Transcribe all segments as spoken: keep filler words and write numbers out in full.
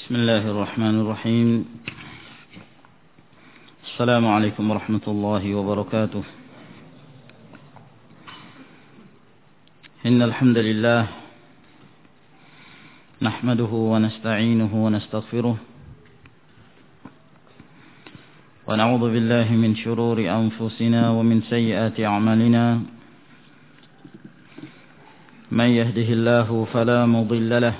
بسم الله الرحمن الرحيم. السلام عليكم ورحمة الله وبركاته. إن الحمد لله نحمده ونستعينه ونستغفره ونعوذ بالله من شرور أنفسنا ومن سيئات أعمالنا. من يهده الله فلا مضل له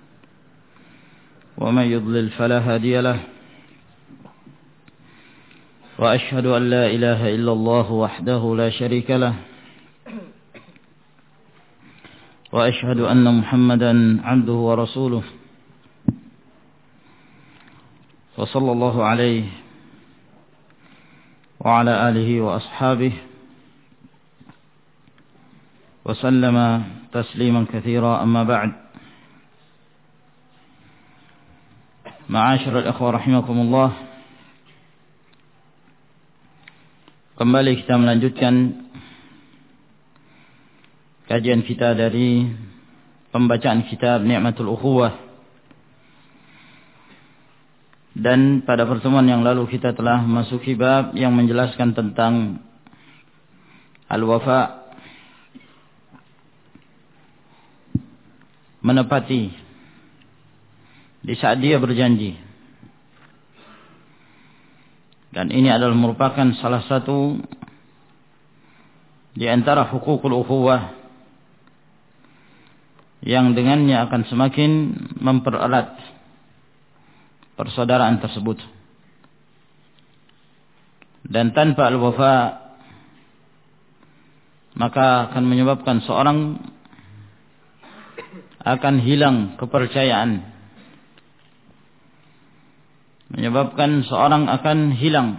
ومن يضلل فلا هادي له. وأشهد أن لا إله إلا الله وحده لا شريك له. وأشهد أن محمدا عبده ورسوله وصلى الله عليه وعلى آله وأصحابه وسلم تسليما كثيرا. أما بعد. Ma'asyiral ikhwah rahimakumullah, kembali kita melanjutkan kajian kita dari pembacaan kitab Ni'matul Ukhuwah. Dan pada pertemuan yang lalu kita telah memasuki bab yang menjelaskan tentang al-wafa, menepati di saat dia berjanji. Dan ini adalah merupakan salah satu di antara hukukul ukhuwah yang dengannya akan semakin mempererat persaudaraan tersebut. Dan tanpa al-wafa maka akan menyebabkan seorang akan hilang kepercayaan, menyebabkan seorang akan hilang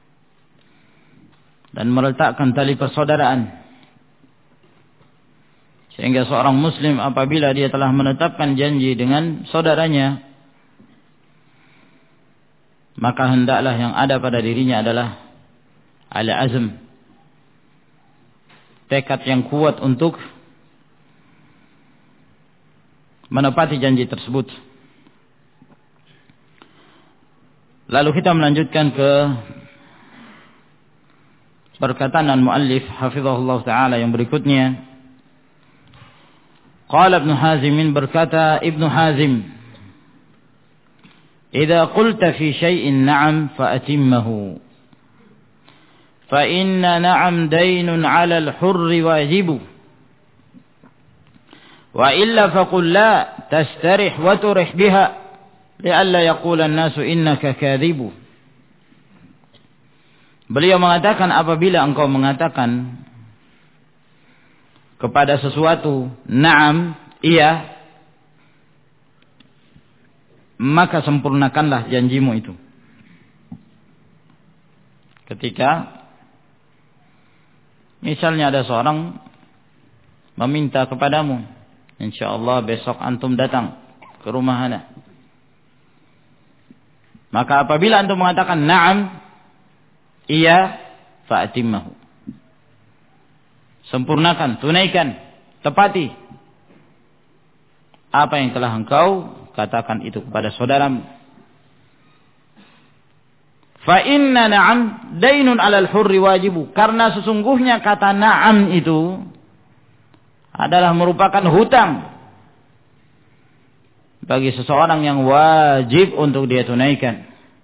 dan meletakkan tali persaudaraan. Sehingga seorang muslim apabila dia telah menetapkan janji dengan saudaranya, maka hendaklah yang ada pada dirinya adalah al-azm, tekad yang kuat untuk menepati janji tersebut. Lalu kita melanjutkan ke perkataan al-muallif hafizahullah ta'ala yang berikutnya. Qala Ibn Hazim, berkata Ibn Hazim, "Idza qulta fi syai'in na'am fa atimmahu. Fa inna na'am daynun 'ala al-hurri wajibu. Wa illa faqul la tastarih wa turih biha. Li'alla yaqula an-nasu innaka kadhibu." Beliau mengatakan, apabila engkau mengatakan kepada sesuatu na'am, iya, maka sempurnakanlah janjimu itu. Ketika misalnya ada seorang meminta kepadamu, insyaallah besok antum datang ke rumah ana. Maka apabila antum mengatakan na'am, iya, fa'atimmahu. Sempurnakan, tunaikan, tepati apa yang telah engkau katakan itu kepada saudaramu. Fa inna na'am dainun 'alal hurri wajibu. Karena sesungguhnya kata na'am itu adalah merupakan hutang bagi seseorang yang wajib untuk dia tunaikan.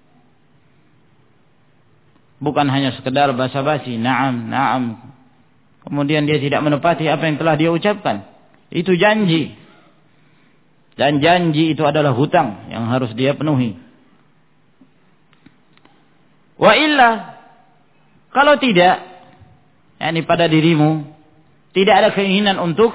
Bukan hanya sekedar basa-basi, na'am, na'am, kemudian dia tidak menepati apa yang telah dia ucapkan. Itu janji. Dan janji itu adalah hutang yang harus dia penuhi. Wa illa, kalau tidak, yakni pada dirimu tidak ada keinginan untuk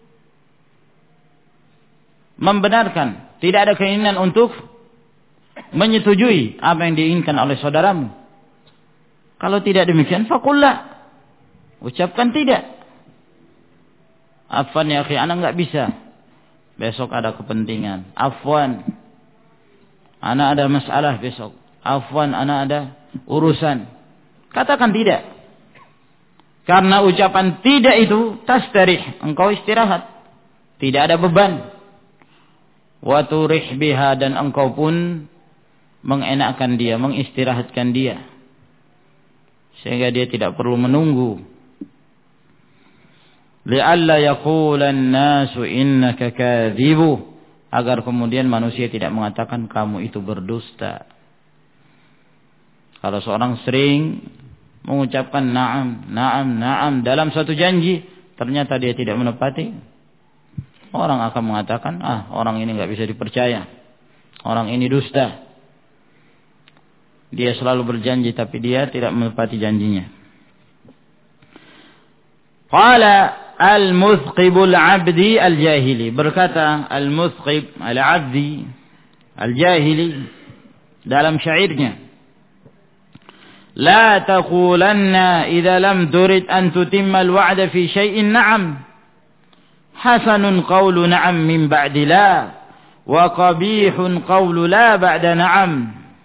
membenarkan, tidak ada keinginan untuk menyetujui apa yang diinginkan oleh saudaramu. Kalau tidak demikian, fakullah, ucapkan tidak. Afwan ya akhi, anak enggak bisa. Besok ada kepentingan. Afwan, anak ada masalah besok. Afwan, anak ada urusan. Katakan tidak. Karena ucapan tidak itu tastarih, engkau istirahat. Tidak ada beban. wa turih biha, dan engkau pun mengenakkan dia, mengistirahatkan dia, sehingga dia tidak perlu menunggu. Li'alla yaqulan nasu innaka kadzibu, agar kemudian manusia tidak mengatakan kamu itu berdusta. Kalau seorang sering mengucapkan na'am, na'am, na'am dalam satu janji, ternyata dia tidak menepati, orang akan mengatakan, ah, orang ini enggak bisa dipercaya, orang ini dusta. Dia selalu berjanji tapi dia tidak menepati janjinya. Qala al-muthqibul abdi al-jahili, berkata al-muthqib al-abdi al-jahili dalam syairnya, la taqulanna idza lam turid an tutimma al-wa'da fi syai'in na'am, hasanun qawlu na'am min ba'di la, wa qabihun qawlu la ba'da na'am.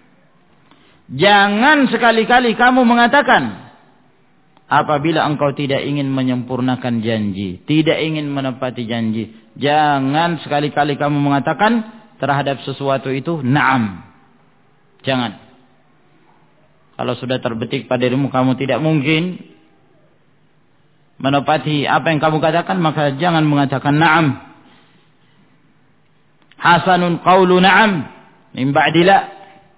Jangan sekali-kali kamu mengatakan apabila engkau tidak ingin menyempurnakan janji, tidak ingin menepati janji. Jangan sekali-kali kamu mengatakan terhadap sesuatu itu na'am. Jangan. Kalau sudah terbetik pada dirimu kamu tidak mungkin menepati apa yang kamu katakan, maka jangan mengatakan na'am. Hasanun qawlu na'am min ba'di la.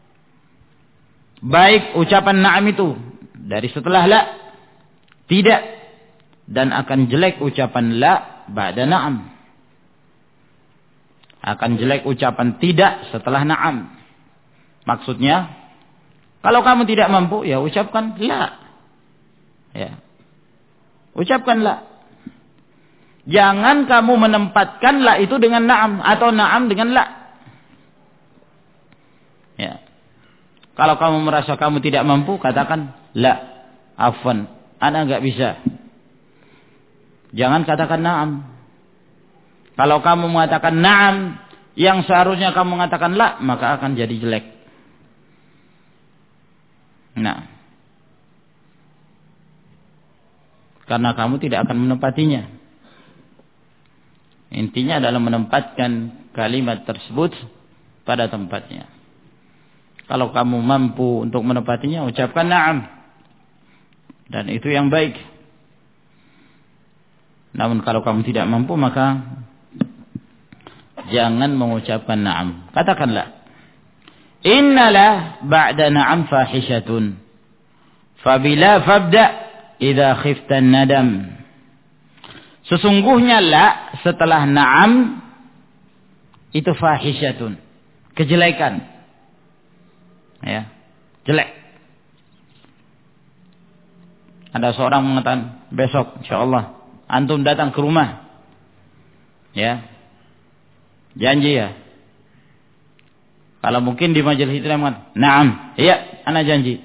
Baik ucapan na'am itu dari setelah la. Tidak. Dan akan jelek ucapan la ba'da na'am. Akan jelek ucapan tidak setelah na'am. Maksudnya, kalau kamu tidak mampu, ya ucapkan la. Ya. Ucapkan la. Jangan kamu menempatkan la itu dengan na'am atau na'am dengan la. Ya. Kalau kamu merasa kamu tidak mampu, katakan la. Afwan, ana enggak bisa. Jangan katakan na'am. Kalau kamu mengatakan na'am yang seharusnya kamu mengatakan la, maka akan jadi jelek. Nah, karena kamu tidak akan menepatinya. Intinya adalah menempatkan kalimat tersebut pada tempatnya. Kalau kamu mampu untuk menepatinya, ucapkan na'am. Dan itu yang baik. Namun kalau kamu tidak mampu, maka jangan mengucapkan na'am. Katakanlah, innalah ba'da na'am fahishatun, fabila fabda idza khiftan nadam. Sesungguhnya la setelah na'am itu fahishatun, kejelekan. Ya, jelek. Ada seorang mengatakan, besok insyaallah antum datang ke rumah. Ya. Janji ya. Kalau mungkin di majelis itu dia mengatakan, "Na'am, iya, ana janji."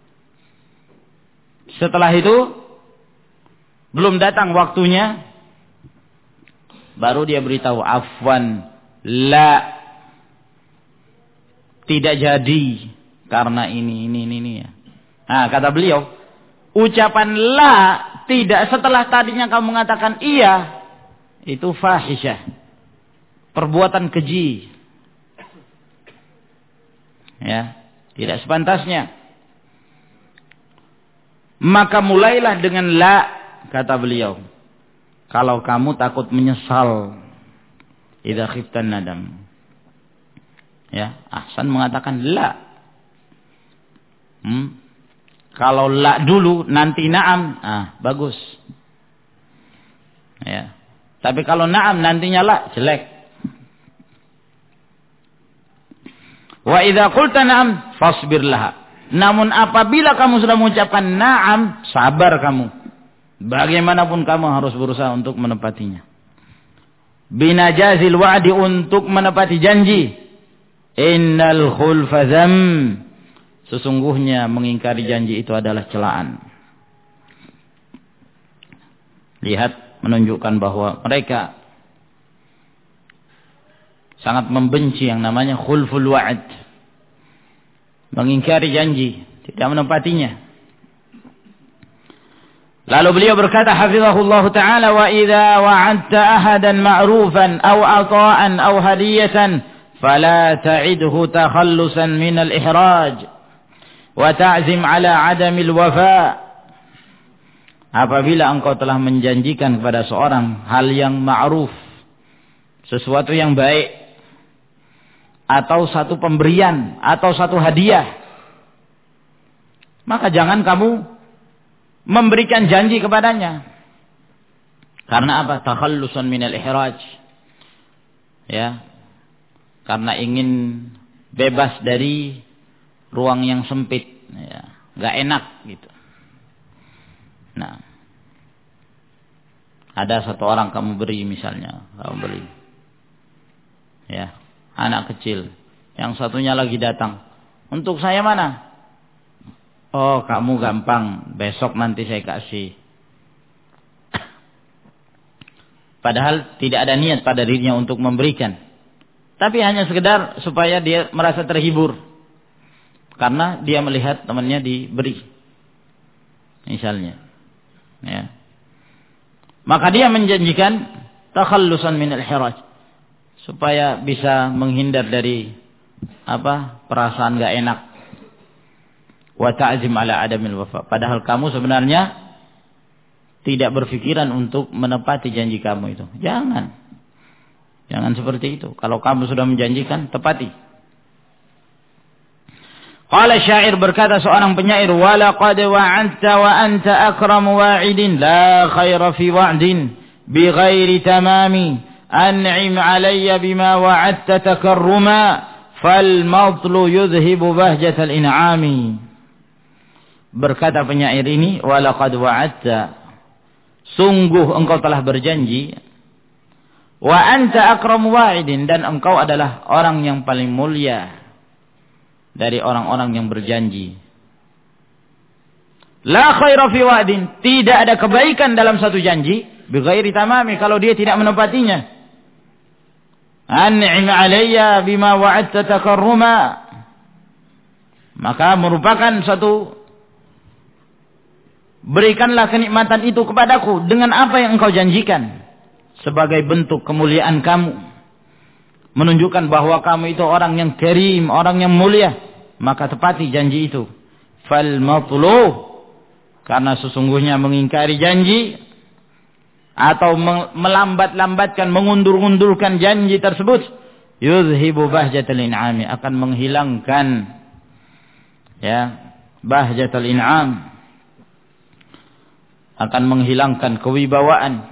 Setelah itu belum datang waktunya, baru dia beritahu, "Afwan, la, tidak jadi karena ini ini ini, ini ya." Nah, kata beliau, ucapan la tidak setelah tadinya kamu mengatakan iya, itu fahisyah, perbuatan keji. Ya, tidak sepantasnya. Maka mulailah dengan la, kata beliau, kalau kamu takut menyesal, idza khiftan nadam. Ya, Ahsan mengatakan la. Hmm. Kalau la dulu nanti na'am, ah bagus. Ya. Tapi kalau na'am nantinya la, jelek. Wa idza qulta na'am fasbir laha. Namun apabila kamu sudah mengucapkan na'am, sabar kamu. Bagaimanapun kamu harus berusaha untuk menepatinya. Binajazil wa'di, untuk menepati janji. Innal khulfa dzam. Sesungguhnya mengingkari janji itu adalah celaan. Lihat, menunjukkan bahwa mereka sangat membenci yang namanya khulful wa'd. Mengingkari janji, tidak menepatinya. Lalu beliau berkata hafizahullah ta'ala, wa idza wa'adta ahadan ma'rufan aw ata'an aw hadiyatan fala ta'idhu takhallusan min al-ihraj wa ta'zim ala 'adami al-wafa. Apabila engkau telah menjanjikan kepada seorang hal yang ma'ruf, sesuatu yang baik, atau satu pemberian atau satu hadiah, maka jangan kamu memberikan janji kepadanya. Karena apa? Takhallusan minal ihraj. Ya. Karena ingin bebas dari ruang yang sempit, ya. Enggak enak gitu. Nah. Ada satu orang kamu beri misalnya, kamu beri. Ya, anak kecil. Yang satunya lagi datang. Untuk saya mana? Oh, kamu gampang, besok nanti saya kasih. Padahal tidak ada niat pada dirinya untuk memberikan. Tapi hanya sekedar supaya dia merasa terhibur. Karena dia melihat temannya diberi. Misalnya. Ya. Maka dia menjanjikan takhallusan minal hiraj. Supaya bisa menghindar dari apa perasaan gak enak. Wa ta'zim ala adamil wafa. Padahal kamu sebenarnya tidak berpikiran untuk menepati janji kamu itu. Jangan. Jangan seperti itu. Kalau kamu sudah menjanjikan, tepati. Qala syair, berkata seorang penyair, wa laqad wa'adta wa anta akramu wa'idin la khaira fi wa'din bi ghairi tamami an'im alayya bima wa'adta takarruma fal matlu yudhibu bahjatal in'ami. Berkata penyair ini, walaqad wa'adta, sungguh engkau telah berjanji, wa anta akramu wa'idin, dan engkau adalah orang yang paling mulia dari orang-orang yang berjanji. La khaira fi wa'din, tidak ada kebaikan dalam satu janji bi ghairi tamami, kalau dia tidak menepatinya. An'im alayya bima wa'adta takarruma, maka merupakan satu, berikanlah kenikmatan itu kepadaku dengan apa yang engkau janjikan sebagai bentuk kemuliaan kamu, menunjukkan bahwa kamu itu orang yang karim, orang yang mulia, maka tepati janji itu. Fal matlu, karena sesungguhnya mengingkari janji atau melambat-lambatkan, mengundur-undurkan janji tersebut, yuzhibu bahjatal in'ami, akan menghilangkan ya bahjatal in'am, akan menghilangkan kewibawaan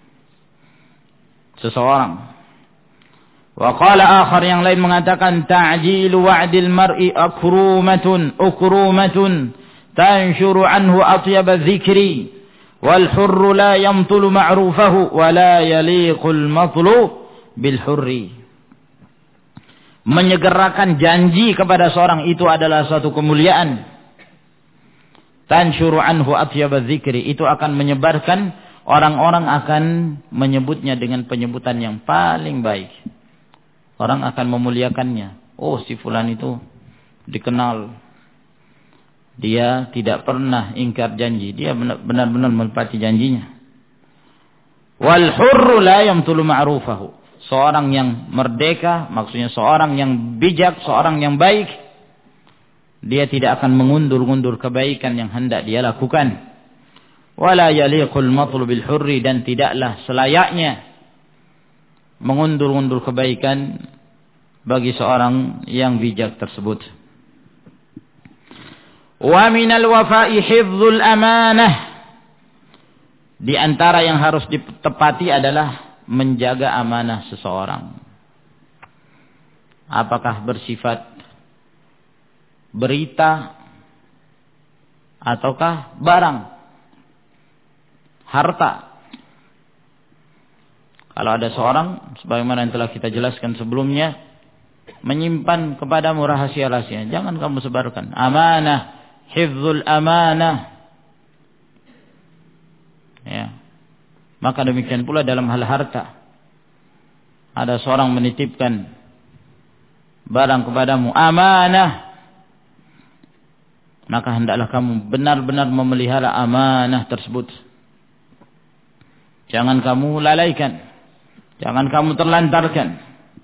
seseorang. Wa qala akhar, yang lain mengatakan, ta'jilu wa'dil mar'i akrumatun ukrumatun tanshuru anhu atyab adh-dhikri wal hurru la yamtulu ma'rufahu wa la yaliqul matlu bil hurri. Menyegerakan janji kepada seorang itu adalah suatu kemuliaan. Tansyuru anhu atyab dzikri, itu akan menyebarkan, orang-orang akan menyebutnya dengan penyebutan yang paling baik. Orang akan memuliakannya. Oh, si fulan itu dikenal, dia tidak pernah ingkar janji, dia benar-benar menepati janjinya. Wal hurru la yamtulu ma'rufahu, seorang yang merdeka, maksudnya seorang yang bijak, seorang yang baik, dia tidak akan mengundur-undur kebaikan yang hendak dia lakukan. Wala yaliqul matlu bil hurri, dan tidaklah selayaknya mengundur-undur kebaikan bagi seorang yang bijak tersebut. Wa minal wafa'i hifdzul amanah, di antara yang harus ditepati adalah menjaga amanah seseorang. Apakah bersifat berita ataukah barang, harta. Kalau ada seorang, sebagaimana yang telah kita jelaskan sebelumnya, menyimpan kepadamu rahasia-rahasia, jangan kamu sebarkan. Amanah, hifdzul amanah. Ya. Maka demikian pula dalam hal harta. Ada seorang menitipkan barang kepadamu, amanah, maka hendaklah kamu benar-benar memelihara amanah tersebut. Jangan kamu lalaikan, jangan kamu terlantarkan.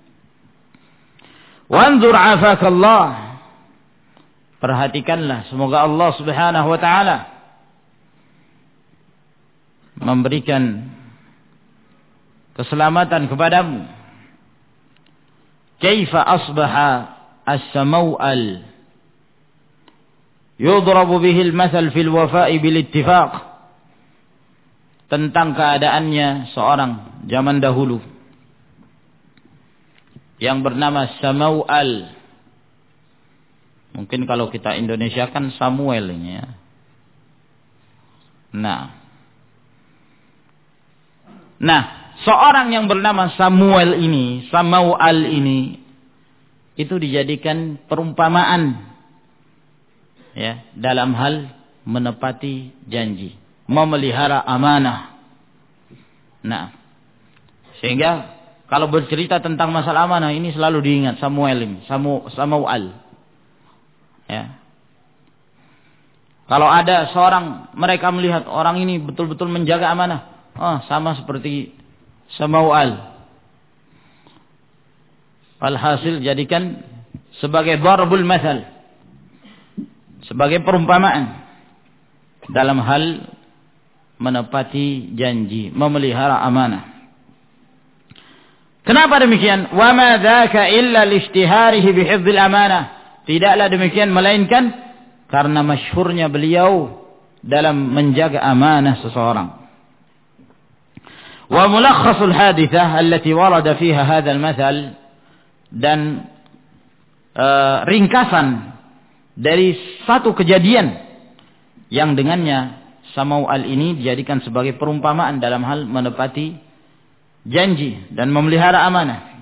Wanzur afakallah, perhatikanlah, semoga Allah Subhanahu wa taala memberikan keselamatan kepadamu. Kaifa asbaha as-samaw'al yudrabu bihi al-mathal fil wafa'i bil ittifaq, tentang keadaannya seorang zaman dahulu yang bernama Samaw'al. Mungkin kalau kita Indonesia kan Samuel ini ya. Nah. Nah, seorang yang bernama Samuel ini, Samaw'al ini, itu dijadikan perumpamaan ya, dalam hal menepati janji, memelihara amanah. Nah, sehingga kalau bercerita tentang masalah amanah ini selalu diingat Samuel ini, Samu, Samaw'al. Ya. Kalau ada seorang, mereka melihat orang ini betul-betul menjaga amanah, oh, sama seperti Samaw'al. Alhasil jadikan sebagai darbul mathal, sebagai perumpamaan dalam hal menepati janji, memelihara amanah. Kenapa demikian? Wa ma dzaka illa lishtiharihi bihifdzil amanah. Tidaklah demikian melainkan karena masyhurnya beliau dalam menjaga amanah seseorang. Wa mulakhasul hadithah allati warada fiha hadzal mathal, dan uh, ringkasan dari satu kejadian yang dengannya Samaw'al ini dijadikan sebagai perumpamaan dalam hal menepati janji dan memelihara amanah.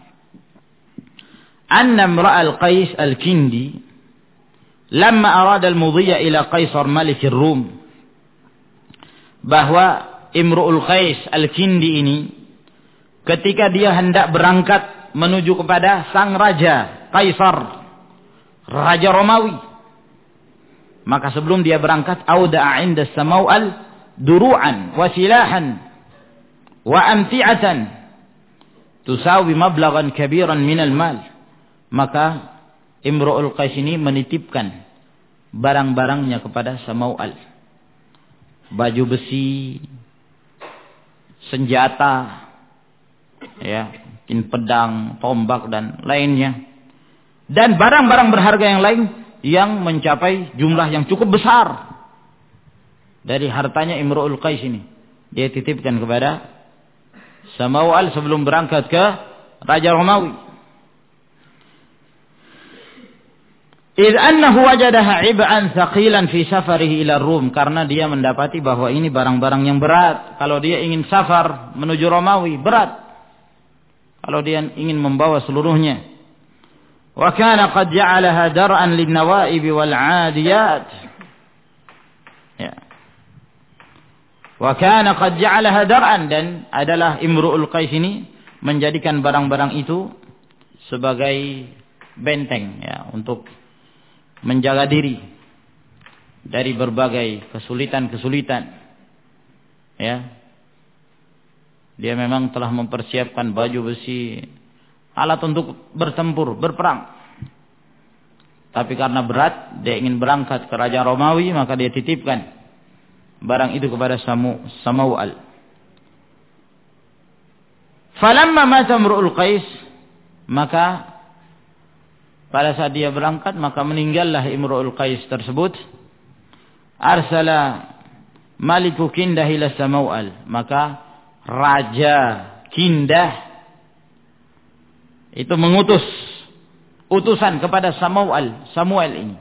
Anna imra'al Qais al-Kindi lamma arada al-mudhiya ila Qaisar Malik ar-Rum, bahwa Imru'ul Qais al-Kindi ini ketika dia hendak berangkat menuju kepada sang raja Kaisar, raja Romawi, maka sebelum dia berangkat auda'a 'inda Samaw'al duru'an wa silahan wa amti'atan tusawi mablaghan kabiran minal mal. Maka Imru'ul Qais ini menitipkan barang-barangnya kepada Samaw'al, baju besi, senjata, ya, mungkin pedang, tombak dan lainnya, dan barang-barang berharga yang lain yang mencapai jumlah yang cukup besar dari hartanya Imru'ul Qais ini. Dia titipkan kepada Samaw'al sebelum berangkat ke Raja Romawi. Idh annahu wajadaha ib'an thaqilan fi safarihi ila Rum, karena dia mendapati bahwa ini barang-barang yang berat. Kalau dia ingin safar menuju Romawi, berat. Kalau dia ingin membawa seluruhnya. Wa kana qad ja'alaha dar'an lin-nawa'ib wal 'adiyat. Ya. Wa kana qad ja'alaha dar'an, dan adalah Imru'ul Qais ini menjadikan barang-barang itu sebagai benteng ya, untuk menjaga diri dari berbagai kesulitan-kesulitan. Ya. Dia memang telah mempersiapkan baju besi, alat untuk bertempur, berperang. Tapi karena berat, dia ingin berangkat ke Raja Romawi, maka dia titipkan barang itu kepada Samu, Samaw'al. Falamma mata Imru'ul Qais, maka pada saat dia berangkat, maka meninggallah Imru'ul Qais tersebut. Arsala Maliku Kindah ila Samaw'al, maka Raja Kindah itu mengutus utusan kepada Samaw'al, Samuel ini.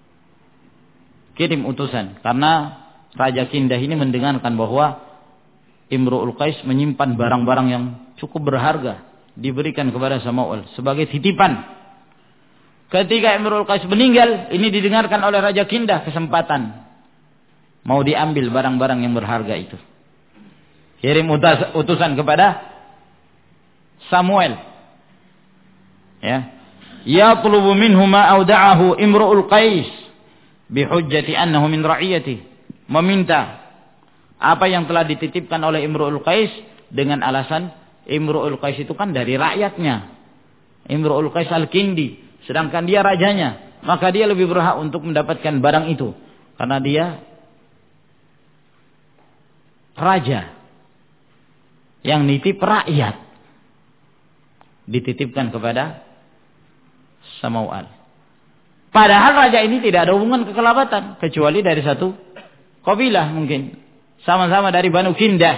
Kirim utusan, karena Raja Kindah ini mendengarkan bahwa Imru'ul Qais menyimpan barang-barang yang cukup berharga, diberikan kepada Samaw'al sebagai titipan. Ketika Imru'ul Qais meninggal, ini didengarkan oleh Raja Kindah, kesempatan mau diambil barang-barang yang berharga itu. Kirim utusan kepada Samuel. Ya. Yatlubu minhu ma auda'ahu Imru'ul Qais bihujjati annahu min ra'iyati, meminta apa yang telah dititipkan oleh Imru'ul Qais dengan alasan Imru'ul Qais itu kan dari rakyatnya. Imru'ul Qais Al-Kindi, sedangkan dia rajanya, maka dia lebih berhak untuk mendapatkan barang itu karena dia raja yang nitip rakyat, dititipkan kepada Samawal. Padahal raja ini tidak ada hubungan kekerabatan kecuali dari satu kabilah, mungkin sama-sama dari Banu Kindah.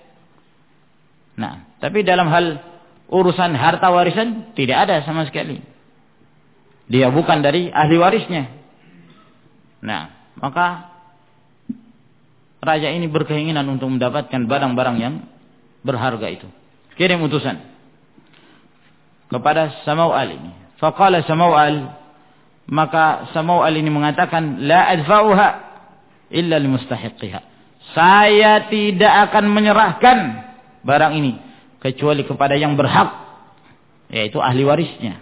Nah, tapi dalam hal urusan harta warisan tidak ada sama sekali. Dia bukan dari ahli warisnya. Nah, maka raja ini berkeinginan untuk mendapatkan barang-barang yang berharga itu. Kirim utusan kepada Samawal ini. Faqala Samawal, maka Samawal ini mengatakan, la adfa'uha illa limustahiqiha. Saya tidak akan menyerahkan barang ini kecuali kepada yang berhak, yaitu ahli warisnya.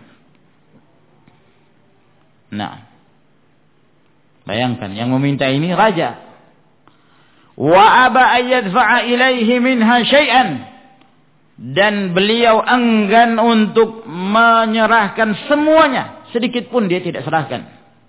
Nah, bayangkan yang meminta ini raja. Wa aba ayyadfa'a ilaihi minha syai'an, dan beliau enggan untuk menyerahkan semuanya, sedikit pun dia tidak serahkan.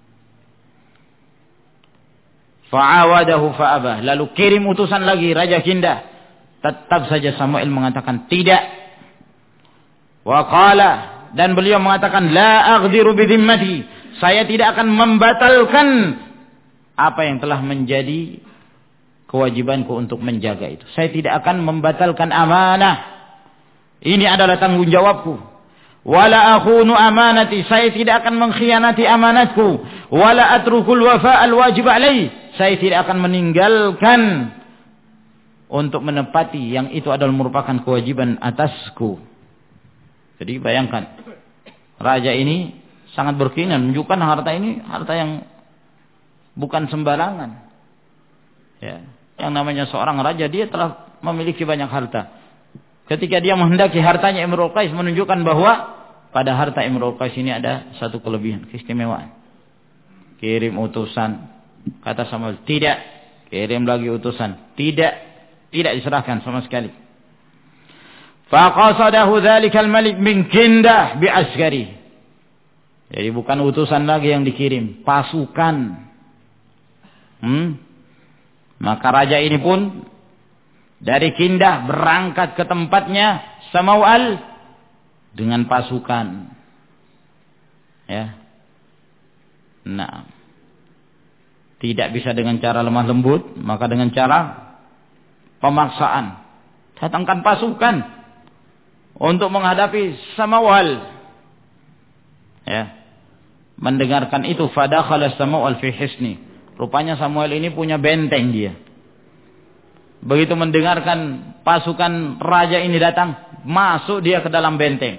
Fa'awadahu fa'abah, lalu kirim utusan lagi Raja Kindah. Tetap saja Samuel mengatakan tidak. Wa qala, dan beliau mengatakan, la aghdiru bidhimmati, saya tidak akan membatalkan apa yang telah menjadi kewajibanku untuk menjaga itu. Saya tidak akan membatalkan amanah. Ini adalah tanggung jawabku. Wala akhunu amanati, saya tidak akan mengkhianati amanatku. Wala atrukul wafa al-wajib alaih, saya tidak akan meninggalkan untuk menepati yang itu adalah merupakan kewajiban atasku. Jadi bayangkan, raja ini sangat berkeinginan menunjukkan harta ini harta yang bukan sembarangan. Ya, yang namanya seorang raja, dia telah memiliki banyak harta. Ketika dia menghendaki hartanya Imru'ul Qais, menunjukkan bahwa pada harta Imru'ul Qais ini ada satu kelebihan, keistimewaan. Kirim utusan, kata Samuel, tidak. Kirim lagi utusan, tidak. Tidak diserahkan sama sekali. Faqasadahu dzalikal malik min Kindah bi askari. Jadi bukan utusan lagi yang dikirim, pasukan. Hmm? Maka raja ini pun dari Kindah berangkat ke tempatnya Samawal dengan pasukan. Ya. Nah, tidak bisa dengan cara lemah lembut, maka dengan cara pemaksaan. Datangkan pasukan untuk menghadapi Samawal. Ya. Mendengarkan itu, fadakhala Samawal fi hisni. Rupanya Samuel ini punya benteng dia. Begitu mendengarkan pasukan raja ini datang, masuk dia ke dalam benteng.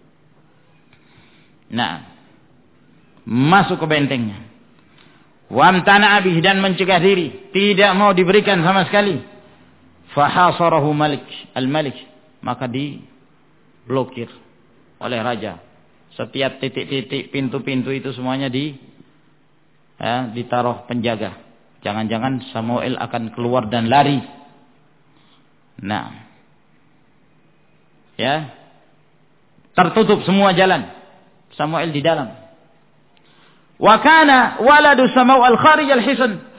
Nah, masuk ke bentengnya. Wamtana abih, dan mencegah diri, tidak mau diberikan sama sekali. Fahasarahu malik al-malik, maka diblokir oleh raja. Setiap titik-titik pintu-pintu itu semuanya di ya, ditaruh penjaga. Jangan-jangan Samuel akan keluar dan lari. Nah, ya, tertutup semua jalan. Samuel di dalam. Wa kana waladu Samuel kharij al-hisn.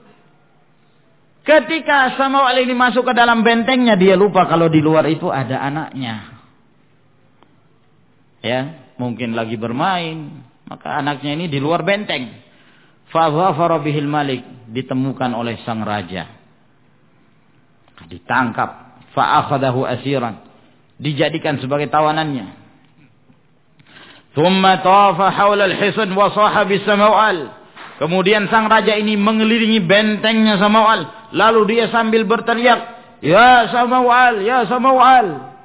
Ketika Samuel ini masuk ke dalam bentengnya, dia lupa kalau di luar itu ada anaknya. Ya, mungkin lagi bermain, maka anaknya ini di luar benteng. Fa dhafara bihil malik, ditemukan oleh sang raja. Ditangkap, fa akhadahu asiran, dijadikan sebagai tawanannya. Thumma tawafa haula al-hisn wa saha bi Samawal. Kemudian sang raja ini mengelilingi bentengnya Samawal, lalu dia sambil berteriak, "Ya Samawal, ya Samawal."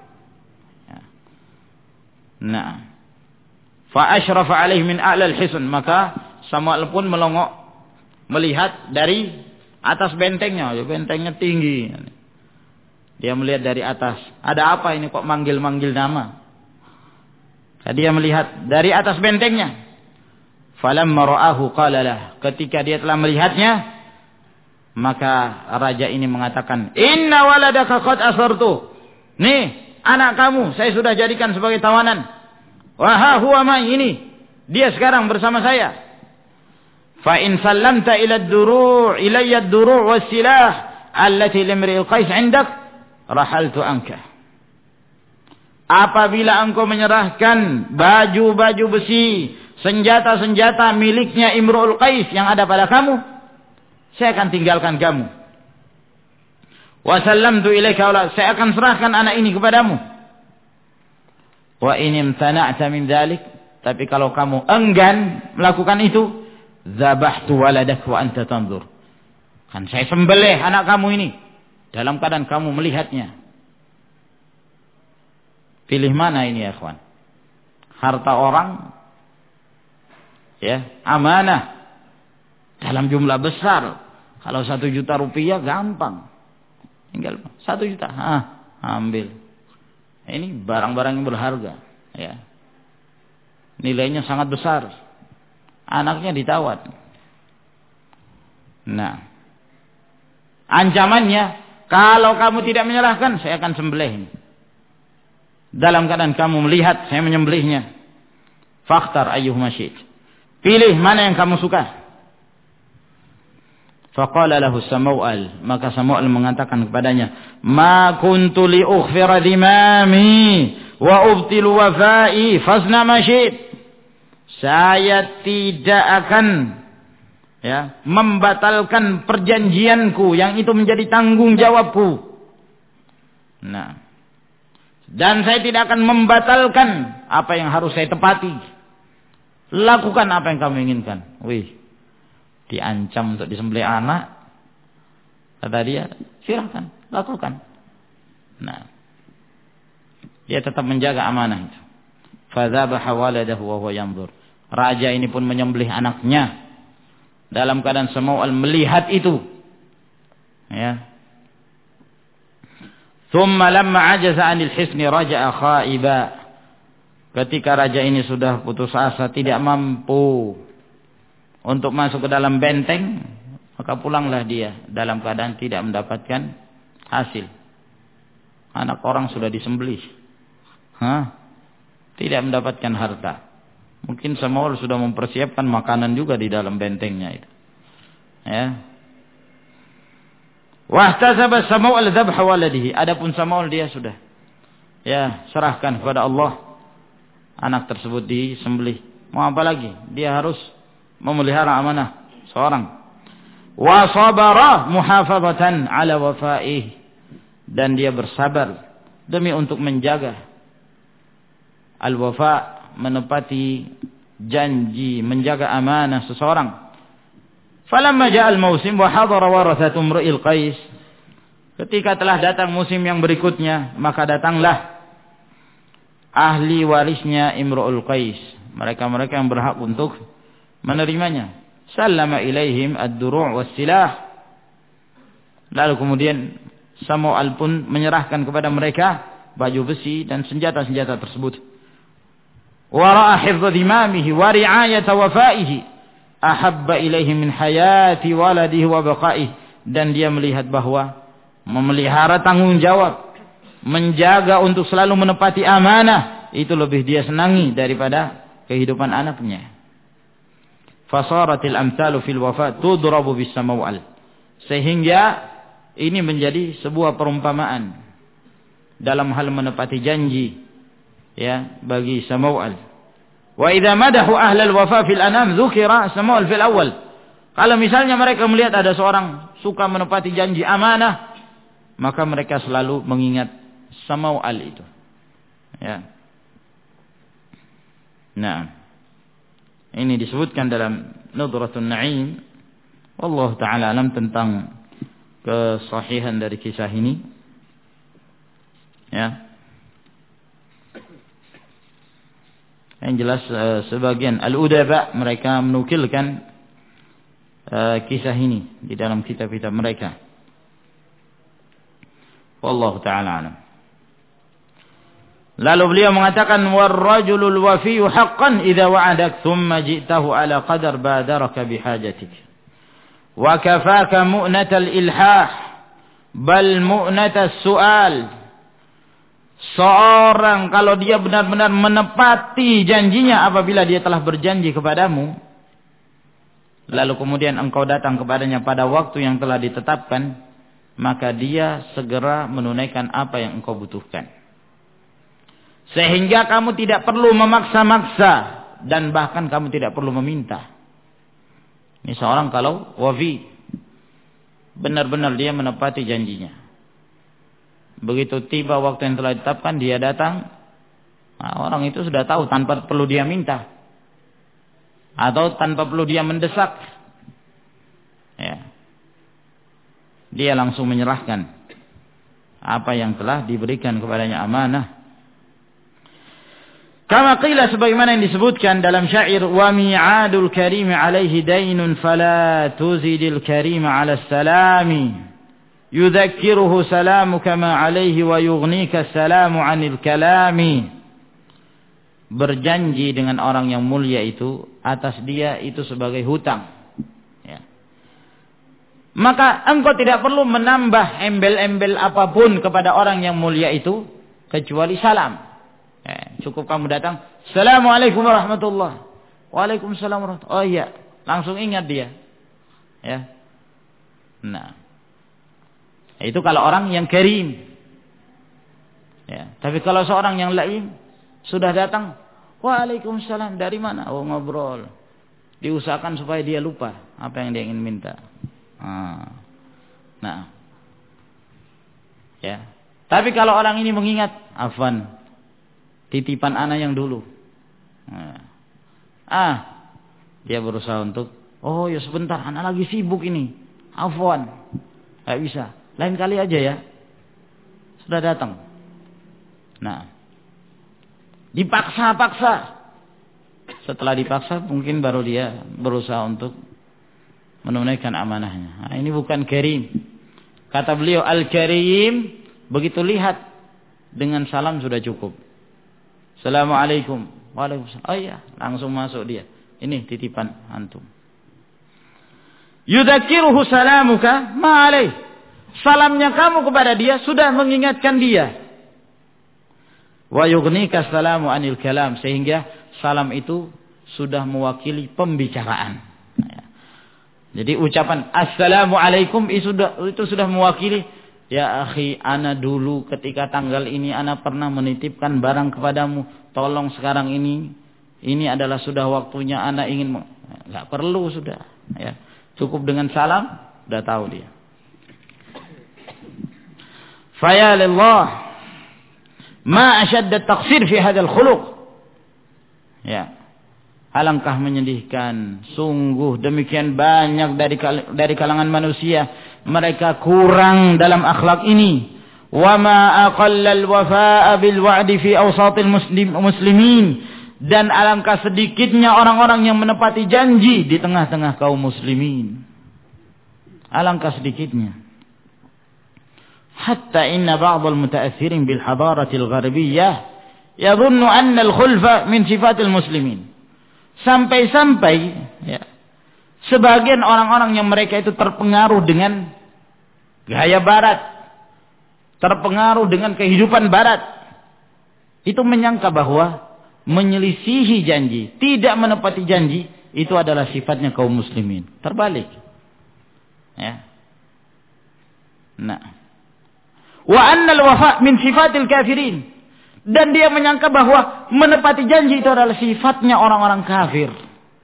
Nah, fa asyrafa alaihi min a'la al-hisn, maka Samawal pun melongok melihat dari atas bentengnya. Bentengnya tinggi. Dia melihat dari atas. Ada apa ini kok manggil-manggil nama? Dia melihat dari atas bentengnya. Falamma ra'ahu qala lah, ketika dia telah melihatnya, maka raja ini mengatakan, "Inna waladaka qad asartu." Nih, anak kamu saya sudah jadikan sebagai tawanan. Wa ha huwa ma, ini dia sekarang bersama saya. Fa in sallamta ila ad-duru' ilayya ad-duru' was-silah allati limri'il qais 'indak rahaltu anka. Apabila engkau menyerahkan baju-baju besi, senjata-senjata miliknya Imru'ul Qais yang ada pada kamu, saya akan tinggalkan kamu. Wa sallamtu ilaika, saya akan serahkan anak ini kepadamu. Wa in imtana'ta min dzalik, tapi kalau kamu enggan melakukan itu, dzabahtu waladak wa anta tanzur. Kan saya sembelih anak kamu ini dalam keadaan kamu melihatnya. Pilih mana ini ya ikhwan? Harta orang, ya, amanah dalam jumlah besar. Kalau satu juta rupiah gampang, tinggal satu juta, ah, ambil. Ini barang-barang yang berharga, ya, nilainya sangat besar. Anaknya ditawar. Nah, ancamannya, kalau kamu tidak menyerahkan, saya akan sembelih ini. Dalam keadaan kamu melihat saya menyembelihnya. Fakhtar ayyuhuma syi'ta, pilih mana yang kamu suka. Faqala lahu Samawal, maka Samawal mengatakan kepadanya, "Ma kuntu li ukhfira dimami wa ubtilu wafai, fasna ma syi'ta." Saya tidak akan, ya, membatalkan perjanjianku yang itu menjadi tanggung jawabku. Nah, dan saya tidak akan membatalkan apa yang harus saya tepati. Lakukan apa yang kamu inginkan. Wih, diancam untuk disembelih anak. Kata dia, silakan, lakukan. Nah, dia tetap menjaga amanah itu. Fadzabaha waladahu wa huwa yanzur. Raja ini pun menyembelih anaknya dalam keadaan Samawal melihat itu. Ya. Thumma lamma ajaza 'anil hisni raja'a khaiba. Ketika raja ini sudah putus asa, tidak mampu untuk masuk ke dalam benteng, maka pulanglah dia dalam keadaan tidak mendapatkan hasil. Anak orang sudah disembelih, Hah? tidak mendapatkan harta. Mungkin Samawal sudah mempersiapkan makanan juga di dalam bentengnya itu. Ya. Wahtasaba Samawal dzabha waladihi. Adapun Samawal dia sudah, ya, serahkan kepada Allah. Anak tersebut disembelih. Mau apa lagi? Dia harus memelihara amanah seorang. Wa sabara muhafazatan ala wafaih. Dan dia bersabar demi untuk menjaga al-wafa, menepati janji, menjaga amanah seseorang. Falamma ja'al mausim wa hadara warathatu imri'il Qais. Ketika telah datang musim yang berikutnya, maka datanglah ahli warisnya Imru'ul Qais, mereka-mereka yang berhak untuk menerimanya. Sallama ilaihim ad-duru' was-silah. Lalu kemudian Samawal pun menyerahkan kepada mereka baju besi dan senjata-senjata tersebut. Wa ra'a hifdha dimamihi wa ri'ayata wafaihi ahabba ilaihi min hayati waladihi wa baqaihi. Dan dia melihat bahwa memelihara tanggung jawab, menjaga untuk selalu menepati amanah, itu lebih dia senangi daripada kehidupan anaknya. Fasaratil amthalu fil wafa tudrabu bis Samawal. Sehingga ini menjadi sebuah perumpamaan dalam hal menepati janji, ya, bagi Samawal. Wa idza madahu ahlal wafa fil anam dzukira Samawal fil awal. Kalau misalnya mereka melihat ada seorang suka menepati janji amanah, maka mereka selalu mengingat Samawal itu. Ya. Nah, ini disebutkan dalam Nadratun Na'im. Wallahu taala alam tentang kesahihan dari kisah ini. Ya. Yang jelas uh, sebagian al-udaba mereka menukilkan uh, kisah ini di dalam kitab-kitab mereka. Wallahu taala alam. Lalu beliau mengatakan warrajulul wafiyyu haqqan idza wa'adak thumma ji'tahu ala qadar badaraka bihajatik wa kafaka mu'natal ilhah bal mu'natas su'al. Seorang kalau dia benar-benar menepati janjinya apabila dia telah berjanji kepadamu, lalu kemudian engkau datang kepadanya pada waktu yang telah ditetapkan, maka dia segera menunaikan apa yang engkau butuhkan. Sehingga kamu tidak perlu memaksa-maksa dan bahkan kamu tidak perlu meminta. Ini seorang kalau wafi, benar-benar dia menepati janjinya. Begitu tiba waktu yang telah ditetapkan, dia datang. Nah, orang itu sudah tahu tanpa perlu dia minta. Atau tanpa perlu dia mendesak. Ya. Dia langsung menyerahkan apa yang telah diberikan kepadanya amanah. Kama qila, sebagaimana yang disebutkan dalam syair, wa mi'adul karim alaihi dainun fala tuzidil karim ala salami yudhakkiruhu salamuka ma alaihi wa yughnika salamu anil kalami. Berjanji dengan orang yang mulia itu, atas dia itu sebagai hutang, ya. Maka engkau tidak perlu menambah embel-embel apapun kepada orang yang mulia itu kecuali salam. Ya, cukup kamu datang, Assalamualaikum warahmatullahi. Waalaikumsalam warahmatullahi. Oh iya, langsung ingat dia. Ya. Nah, itu kalau orang yang karim. Ya, tapi kalau seorang yang laim sudah datang, Waalaikumsalam, dari mana? Oh, ngobrol. Diusahakan supaya dia lupa apa yang dia ingin minta. Nah, ya. Tapi kalau orang ini mengingat, afwan, titipan anak yang dulu. Nah. Ah, dia berusaha untuk, oh ya sebentar, anak lagi sibuk ini. Afwan, gak bisa. Lain kali aja ya. Sudah datang. Nah, dipaksa-paksa. Setelah dipaksa, mungkin baru dia berusaha untuk menunaikan amanahnya. Nah, ini bukan karim. Kata beliau, al-karim, begitu lihat, dengan salam sudah cukup. Assalamualaikum. Waalaikumsalam. Oh iya, langsung masuk dia. Ini titipan antum. Yudzakiruhu salamuka ma alaih. Salamnya kamu kepada dia sudah mengingatkan dia. Wa yughnika salamu anil kalam, sehingga salam itu sudah mewakili pembicaraan. Jadi ucapan assalamualaikum itu sudah, itu sudah mewakili, ya akhi, ana dulu ketika tanggal ini ana pernah menitipkan barang kepadamu, tolong sekarang ini ini adalah sudah waktunya ana ingin, enggak perlu sudah, ya. Cukup dengan salam sudah tahu dia. Fa lillah ma ashadda at-taqsir fi hadzal khuluq. Ya. Alangkah menyedihkan, sungguh demikian banyak dari dari kalangan manusia mereka kurang dalam akhlak ini. Wa ma aqalla al-wafa'a bil wa'di fi awsatil muslim, muslimin, dan alangkah sedikitnya orang-orang yang menepati janji di tengah-tengah kaum muslimin. Alangkah sedikitnya. Hatta inna ba'd al-muta'assirin bil hadarati al-gharbiyyah yadhunnu anna al-khulfa min sifatil muslimin. Sampai-sampai ya, sebagian orang-orang yang mereka itu terpengaruh dengan gaya barat, terpengaruh dengan kehidupan barat, itu menyangka bahwa menyelisihi janji, tidak menepati janji, itu adalah sifatnya kaum muslimin. Terbalik. Ya. Nah. Wa annal wafa' min sifatil kafirin. Dan dia menyangka bahwa menepati janji itu adalah sifatnya orang-orang kafir.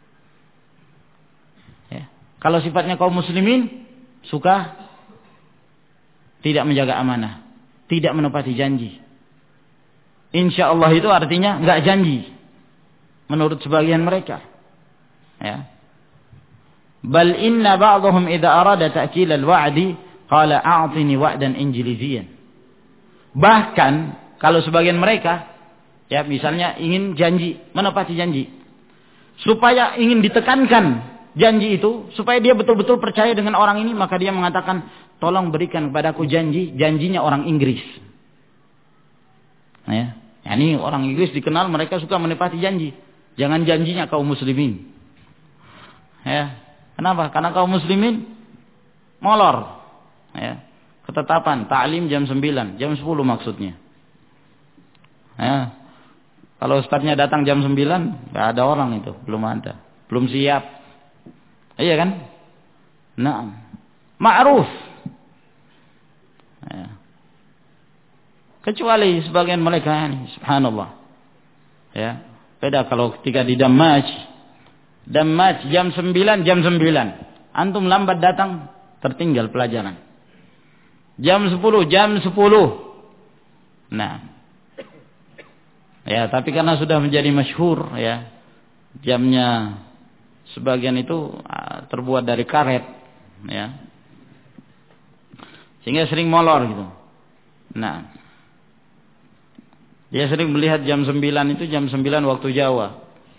Ya. Kalau sifatnya kaum muslimin, suka tidak menjaga amanah, tidak menepati janji. Insya Allah itu artinya enggak janji, menurut sebagian mereka. Ya. Bal inna ba'dhum idza arada ta'kil al-wa'di qala a'tini wa'dan injiliziyan. Bahkan kalau sebagian mereka, ya misalnya ingin janji, menepati janji, supaya ingin ditekankan janji itu, supaya dia betul-betul percaya dengan orang ini, maka dia mengatakan, tolong berikan kepadaku janji, janjinya orang Inggris. Nah, ya, Yani orang Inggris dikenal mereka suka menepati janji. Jangan janjinya kaum muslimin. Ya. Kenapa? Karena kaum muslimin molor. Ya. Ketetapan ta'lim jam sembilan, jam sepuluh maksudnya. Ya. Kalau ustadznya datang jam sembilan, enggak ada orang itu, belum ada. Belum siap. Iya kan? Naam. Ma'ruf. Ya. Kecuali sebagian mereka ini, subhanallah. Ya, beda kalau ketika di Damaj. Damaj jam sembilan, jam sembilan. Antum lambat datang, tertinggal pelajaran. Jam sepuluh, jam sepuluh. Nah. Ya, tapi karena sudah menjadi masyhur ya, jamnya sebagian itu terbuat dari karet, ya. Sehingga sering molor gitu. Nah, dia sering melihat jam sembilan itu jam sembilan waktu Jawa.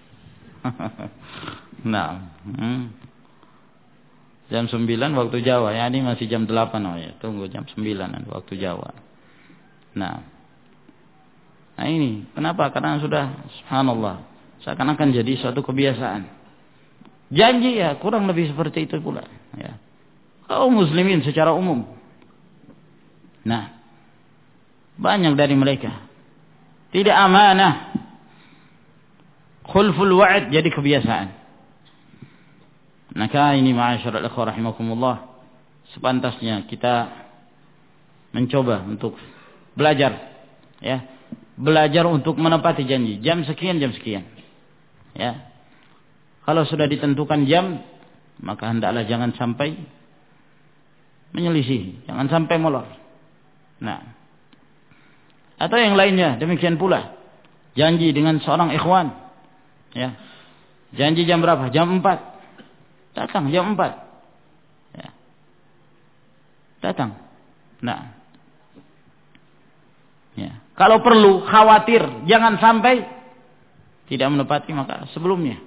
Nah, hmm. jam sembilan waktu Jawa, ya ini masih jam delapan, oh ya, tunggu jam sembilan waktu Jawa. Nah, nah ini kenapa? Karena sudah, subhanallah, seakan-akan jadi suatu kebiasaan. Janji ya kurang lebih seperti itu pula. Ya. Kaum muslimin secara umum. Nah, banyak dari mereka tidak amanah, khulful wa'id jadi kebiasaan. Maka ini ma'asyiral ikhwah rahimakumullah, sepantasnya kita mencoba untuk belajar, ya, belajar untuk menepati janji. Jam sekian, jam sekian, ya. Kalau sudah ditentukan jam, maka hendaklah jangan sampai menyelisih, jangan sampai molor. Nah, atau yang lainnya demikian pula. Janji dengan seorang ikhwan, ya. Janji jam berapa? Jam empat. Datang jam empat. Ya. Datang. Nah. Ya. Kalau perlu khawatir jangan sampai tidak menepati maka sebelumnya.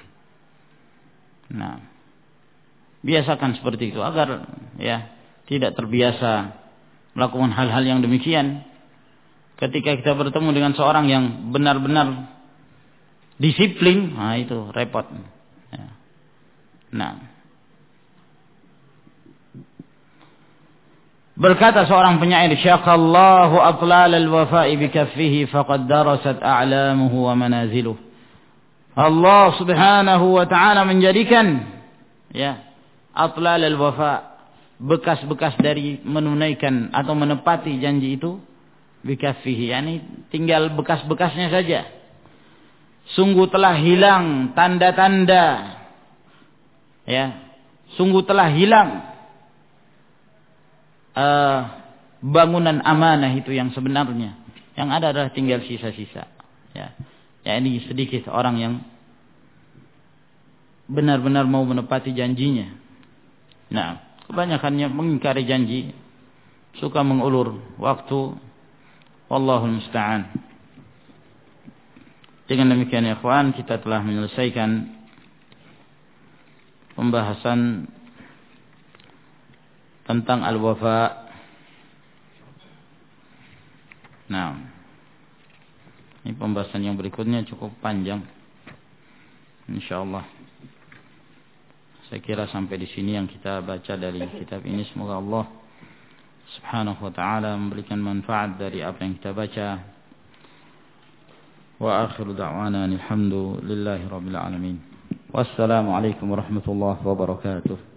Nah. Biasakan seperti itu agar ya tidak terbiasa melakukan hal-hal yang demikian. Ketika kita bertemu dengan seorang yang benar-benar disiplin, nah itu repot. Ya. Nah, berkata seorang penyair, "Syaqallahu atlal al-wafa'i bi kaffihi faqad darasat a'lamuhu wa manaziluh." Allah Subhanahu wa taala menjadikan ya atlal al-wafa', bekas-bekas dari menunaikan atau menepati janji itu bikaffihi, yani tinggal bekas-bekasnya saja. Sungguh telah hilang tanda-tanda, ya, sungguh telah hilang uh, bangunan amanah itu yang sebenarnya. Yang ada adalah tinggal sisa-sisa, ya. Ya ini sedikit orang yang benar-benar mau menepati janjinya. Nah, kebanyakannya mengingkari janji, suka mengulur waktu. Wallahul musta'an. Dengan demikian ya ikhwan, kita telah menyelesaikan pembahasan tentang al-wafa. Nah, ini pembahasan yang berikutnya cukup panjang. Insyaallah. Saya kira sampai di sini yang kita baca dari kitab ini. Semoga Allah Subhanahu wa ta'ala memberikan manfaat dari apa yang kita baca. Wa akhiru da'wana alhamdulillahi rabbil alamin. Wassalamu alaikum warahmatullahi wabarakatuh.